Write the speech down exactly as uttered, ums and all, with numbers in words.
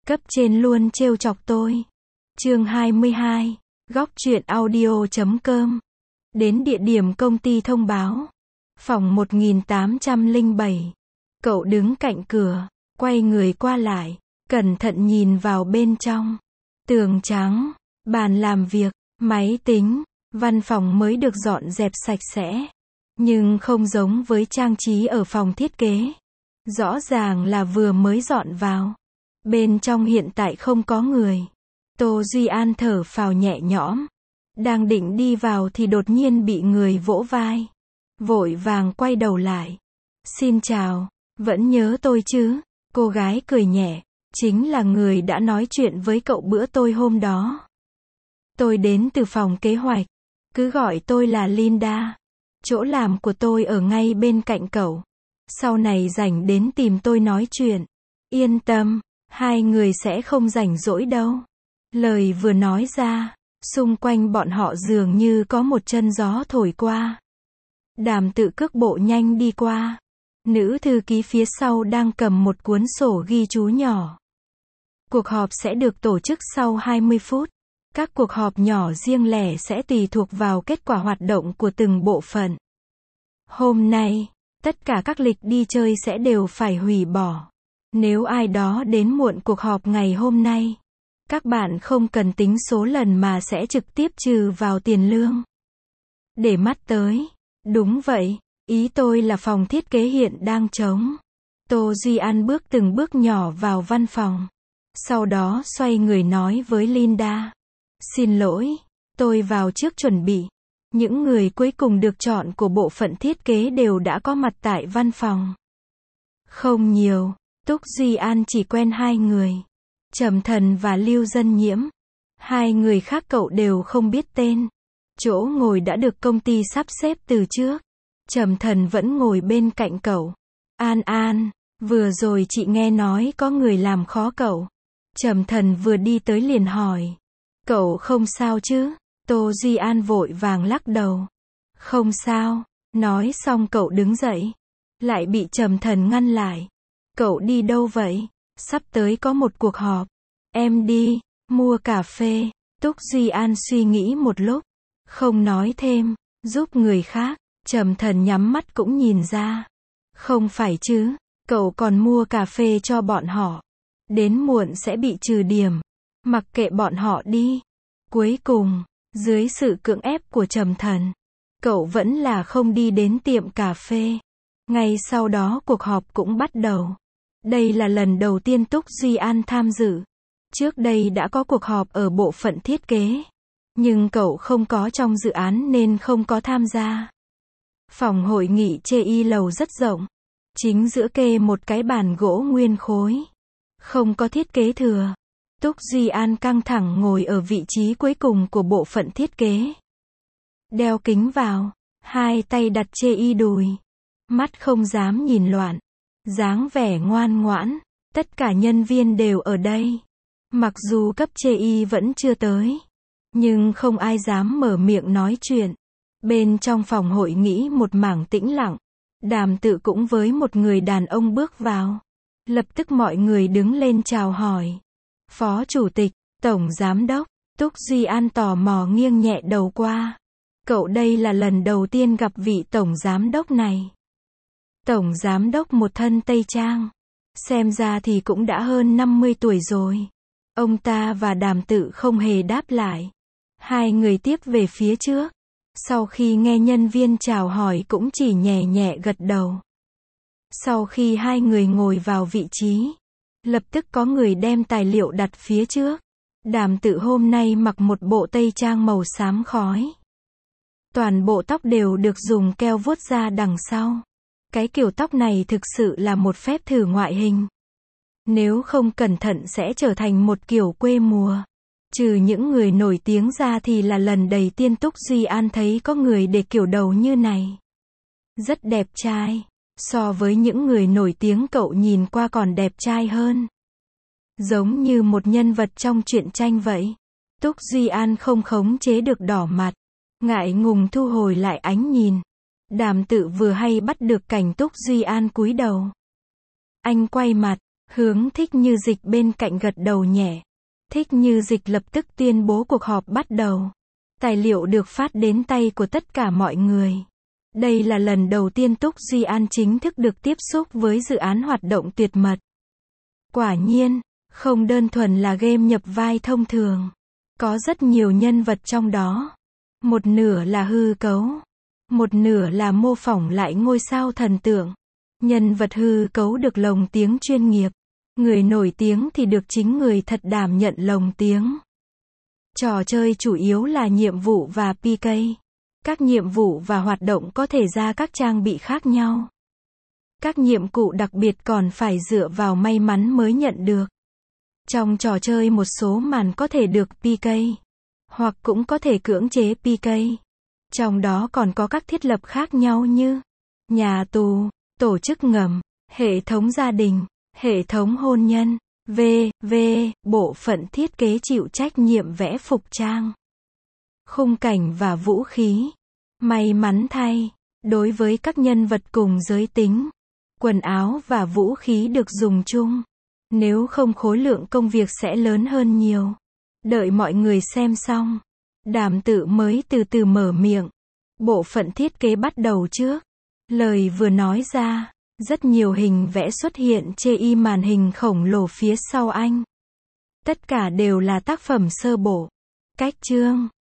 Cấp trên luôn trêu chọc tôi. Chương hai mươi hai, góc truyện audio chấm com. Đến địa điểm công ty thông báo. Phòng một nghìn tám trăm lẻ bảy. Cậu đứng cạnh cửa, quay người qua lại, cẩn thận nhìn vào bên trong. Tường trắng, bàn làm việc, máy tính, văn phòng mới được dọn dẹp sạch sẽ. Nhưng không giống với trang trí ở phòng thiết kế. Rõ ràng là vừa mới dọn vào. Bên trong hiện tại không có người. Tô Duy An thở phào nhẹ nhõm. Đang định đi vào thì đột nhiên bị người vỗ vai. Vội vàng quay đầu lại. Xin chào, vẫn nhớ tôi chứ? Cô gái cười nhẹ. Chính là người đã nói chuyện với cậu bữa tôi hôm đó. Tôi đến từ phòng kế hoạch. Cứ gọi tôi là Linda. Chỗ làm của tôi ở ngay bên cạnh cậu. Sau này rảnh đến tìm tôi nói chuyện. Yên tâm, hai người sẽ không rảnh rỗi đâu. Lời vừa nói ra, xung quanh bọn họ dường như có một chân gió thổi qua. Đàm Tự cước bộ nhanh đi qua. Nữ thư ký phía sau đang cầm một cuốn sổ ghi chú nhỏ. Cuộc họp sẽ được tổ chức sau hai mươi phút. Các cuộc họp nhỏ riêng lẻ sẽ tùy thuộc vào kết quả hoạt động của từng bộ phận. Hôm nay, tất cả các lịch đi chơi sẽ đều phải hủy bỏ. Nếu ai đó đến muộn cuộc họp ngày hôm nay, các bạn không cần tính số lần mà sẽ trực tiếp trừ vào tiền lương. Để mắt tới. Đúng vậy, ý tôi là phòng thiết kế hiện đang trống. Tô Duy An bước từng bước nhỏ vào văn phòng. Sau đó xoay người nói với Linda. Xin lỗi, tôi vào trước chuẩn bị. Những người cuối cùng được chọn của bộ phận thiết kế đều đã có mặt tại văn phòng. Không nhiều, Túc Duy An chỉ quen hai người. Trầm Thần và Lưu Dân Nhiễm. Hai người khác cậu đều không biết tên. Chỗ ngồi đã được công ty sắp xếp từ trước. Trầm Thần vẫn ngồi bên cạnh cậu. An An, vừa rồi chị nghe nói có người làm khó cậu. Trầm Thần vừa đi tới liền hỏi. Cậu không sao chứ? Tô Duy An vội vàng lắc đầu. Không sao. Nói xong cậu đứng dậy. Lại bị Trầm Thần ngăn lại. Cậu đi đâu vậy? Sắp tới có một cuộc họp. Em đi, mua cà phê. Túc Duy An suy nghĩ một lúc. Không nói thêm, giúp người khác. Trầm Thần nhắm mắt cũng nhìn ra. Không phải chứ, cậu còn mua cà phê cho bọn họ. Đến muộn sẽ bị trừ điểm. Mặc kệ bọn họ đi. Cuối cùng, dưới sự cưỡng ép của Trầm Thần, cậu vẫn là không đi đến tiệm cà phê. Ngay sau đó cuộc họp cũng bắt đầu. Đây là lần đầu tiên Túc Duy An tham dự. Trước đây đã có cuộc họp ở bộ phận thiết kế. Nhưng cậu không có trong dự án nên không có tham gia. Phòng hội nghị chê y lầu rất rộng. Chính giữa kê một cái bàn gỗ nguyên khối. Không có thiết kế thừa. Túc Duy An căng thẳng ngồi ở vị trí cuối cùng của bộ phận thiết kế. Đeo kính vào. Hai tay đặt chê y đùi. Mắt không dám nhìn loạn. Dáng vẻ ngoan ngoãn. Tất cả nhân viên đều ở đây. Mặc dù cấp chê y vẫn chưa tới. Nhưng không ai dám mở miệng nói chuyện. Bên trong phòng hội nghị một mảng tĩnh lặng. Đàm Tự cũng với một người đàn ông bước vào. Lập tức mọi người đứng lên chào hỏi. Phó Chủ tịch, Tổng Giám đốc. Túc Duy An tò mò nghiêng nhẹ đầu qua. Cậu đây là lần đầu tiên gặp vị Tổng Giám đốc này. Tổng Giám đốc một thân tây trang. Xem ra thì cũng đã hơn năm mươi tuổi rồi. Ông ta và Đàm Tự không hề đáp lại. Hai người tiếp về phía trước. Sau khi nghe nhân viên chào hỏi cũng chỉ nhẹ nhẹ gật đầu. Sau khi hai người ngồi vào vị trí, lập tức có người đem tài liệu đặt phía trước. Đàm Tự hôm nay mặc một bộ tây trang màu xám khói. Toàn bộ tóc đều được dùng keo vuốt ra đằng sau. Cái kiểu tóc này thực sự là một phép thử ngoại hình. Nếu không cẩn thận sẽ trở thành một kiểu quê mùa. Trừ những người nổi tiếng ra thì là lần đầu tiên Túc Duy An thấy có người để kiểu đầu như này. Rất đẹp trai. So với những người nổi tiếng cậu nhìn qua còn đẹp trai hơn. Giống như một nhân vật trong truyện tranh vậy. Túc Duy An không khống chế được đỏ mặt. Ngại ngùng thu hồi lại ánh nhìn. Đàm Tự vừa hay bắt được cảnh Túc Duy An cúi đầu. Anh quay mặt. Hướng Thích Như Dịch bên cạnh gật đầu nhẹ. Thích Như Dịch lập tức tuyên bố cuộc họp bắt đầu. Tài liệu được phát đến tay của tất cả mọi người. Đây là lần đầu tiên Túc Duy An chính thức được tiếp xúc với dự án hoạt động tuyệt mật. Quả nhiên, không đơn thuần là game nhập vai thông thường. Có rất nhiều nhân vật trong đó. Một nửa là hư cấu. Một nửa là mô phỏng lại ngôi sao thần tượng. Nhân vật hư cấu được lồng tiếng chuyên nghiệp. Người nổi tiếng thì được chính người thật đảm nhận lồng tiếng. Trò chơi chủ yếu là nhiệm vụ và pê ca. Các nhiệm vụ và hoạt động có thể ra các trang bị khác nhau. Các nhiệm vụ đặc biệt còn phải dựa vào may mắn mới nhận được. Trong trò chơi một số màn có thể được pê ca, hoặc cũng có thể cưỡng chế pê ca. Trong đó còn có các thiết lập khác nhau như nhà tù, tổ chức ngầm, hệ thống gia đình, hệ thống hôn nhân, vân vân Bộ phận thiết kế chịu trách nhiệm vẽ phục trang, khung cảnh và vũ khí. May mắn thay, đối với các nhân vật cùng giới tính, quần áo và vũ khí được dùng chung. Nếu không khối lượng công việc sẽ lớn hơn nhiều. Đợi mọi người xem xong, Đàm Tự mới từ từ mở miệng. Bộ phận thiết kế bắt đầu trước. Lời vừa nói ra, rất nhiều hình vẽ xuất hiện trên màn hình khổng lồ phía sau anh. Tất cả đều là tác phẩm sơ bộ. Cách chương,